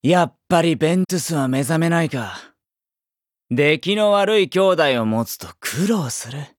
やっぱりベントゥスは目覚めないか。出来の悪い兄弟を持つと苦労する。